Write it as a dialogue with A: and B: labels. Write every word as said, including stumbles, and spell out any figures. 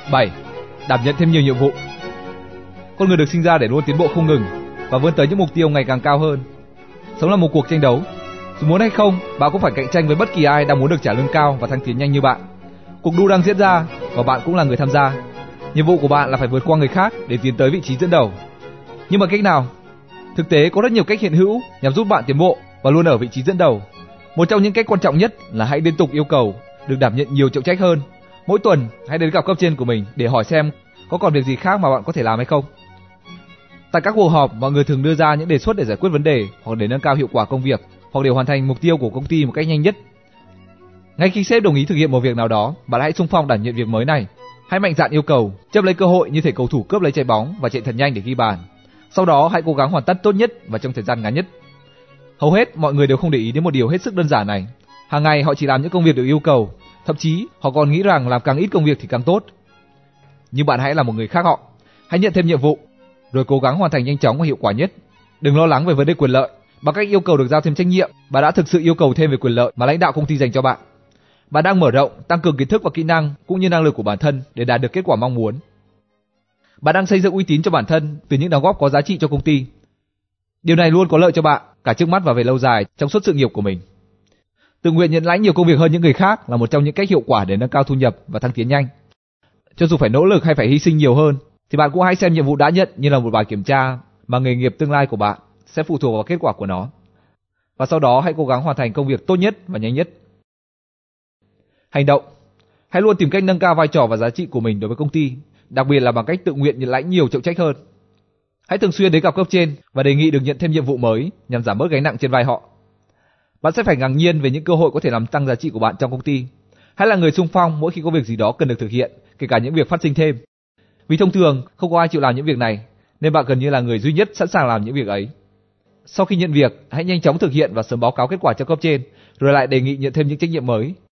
A: bảy. Đảm nhận thêm nhiều nhiệm vụ. Con người được sinh ra để luôn tiến bộ không ngừng và vươn tới những mục tiêu ngày càng cao hơn. Sống là một cuộc tranh đấu. Dù muốn hay không, bạn cũng phải cạnh tranh với bất kỳ ai đang muốn được trả lương cao và thăng tiến nhanh như bạn. Cuộc đua đang diễn ra và bạn cũng là người tham gia. Nhiệm vụ của bạn là phải vượt qua người khác để tiến tới vị trí dẫn đầu. Nhưng mà cách nào? Thực tế có rất nhiều cách hiện hữu nhằm giúp bạn tiến bộ và luôn ở vị trí dẫn đầu. Một trong những cách quan trọng nhất là hãy liên tục yêu cầu được đảm nhận nhiều trọng trách hơn. Mỗi tuần hãy đến gặp cấp trên của mình để hỏi xem có còn việc gì khác mà bạn có thể làm hay không. Tại các cuộc họp, mọi người thường đưa ra những đề xuất để giải quyết vấn đề hoặc để nâng cao hiệu quả công việc hoặc để hoàn thành mục tiêu của công ty một cách nhanh nhất. Ngay khi sếp đồng ý thực hiện một việc nào đó, bạn hãy xung phong đảm nhận việc mới này. Hãy mạnh dạn yêu cầu, chấp lấy cơ hội như thể cầu thủ cướp lấy trái bóng và chạy thật nhanh để ghi bàn. Sau đó hãy cố gắng hoàn tất tốt nhất và trong thời gian ngắn nhất. Hầu hết mọi người đều không để ý đến một điều hết sức đơn giản này. Hàng ngày họ chỉ làm những công việc được yêu cầu, thậm chí họ còn nghĩ rằng làm càng ít công việc thì càng tốt. Nhưng bạn hãy là một người khác họ. Hãy nhận thêm nhiệm vụ, rồi cố gắng hoàn thành nhanh chóng và hiệu quả nhất. Đừng lo lắng về vấn đề quyền lợi. Bằng cách yêu cầu được giao thêm trách nhiệm, bạn đã thực sự yêu cầu thêm về quyền lợi mà lãnh đạo công ty dành cho bạn. Bạn đang mở rộng, tăng cường kiến thức và kỹ năng cũng như năng lực của bản thân để đạt được kết quả mong muốn. Bạn đang xây dựng uy tín cho bản thân từ những đóng góp có giá trị cho công ty. Điều này luôn có lợi cho bạn, cả trước mắt và về lâu dài trong suốt sự nghiệp của mình. Tự nguyện nhận lãnh nhiều công việc hơn những người khác là một trong những cách hiệu quả để nâng cao thu nhập và thăng tiến nhanh. Cho dù phải nỗ lực hay phải hy sinh nhiều hơn, thì bạn cũng hãy xem nhiệm vụ đã nhận như là một bài kiểm tra mà nghề nghiệp tương lai của bạn sẽ phụ thuộc vào kết quả của nó. Và sau đó hãy cố gắng hoàn thành công việc tốt nhất và nhanh nhất. Hành động. Hãy luôn tìm cách nâng cao vai trò và giá trị của mình đối với công ty, đặc biệt là bằng cách tự nguyện nhận lãnh nhiều trọng trách hơn. Hãy thường xuyên đến gặp cấp trên và đề nghị được nhận thêm nhiệm vụ mới nhằm giảm bớt gánh nặng trên vai họ. Bạn sẽ phải ngạc nhiên về những cơ hội có thể làm tăng giá trị của bạn trong công ty. Hãy là người xung phong mỗi khi có việc gì đó cần được thực hiện, kể cả những việc phát sinh thêm. Vì thông thường không có ai chịu làm những việc này, nên bạn gần như là người duy nhất sẵn sàng làm những việc ấy. Sau khi nhận việc, hãy nhanh chóng thực hiện và sớm báo cáo kết quả cho cấp trên, rồi lại đề nghị nhận thêm những trách nhiệm mới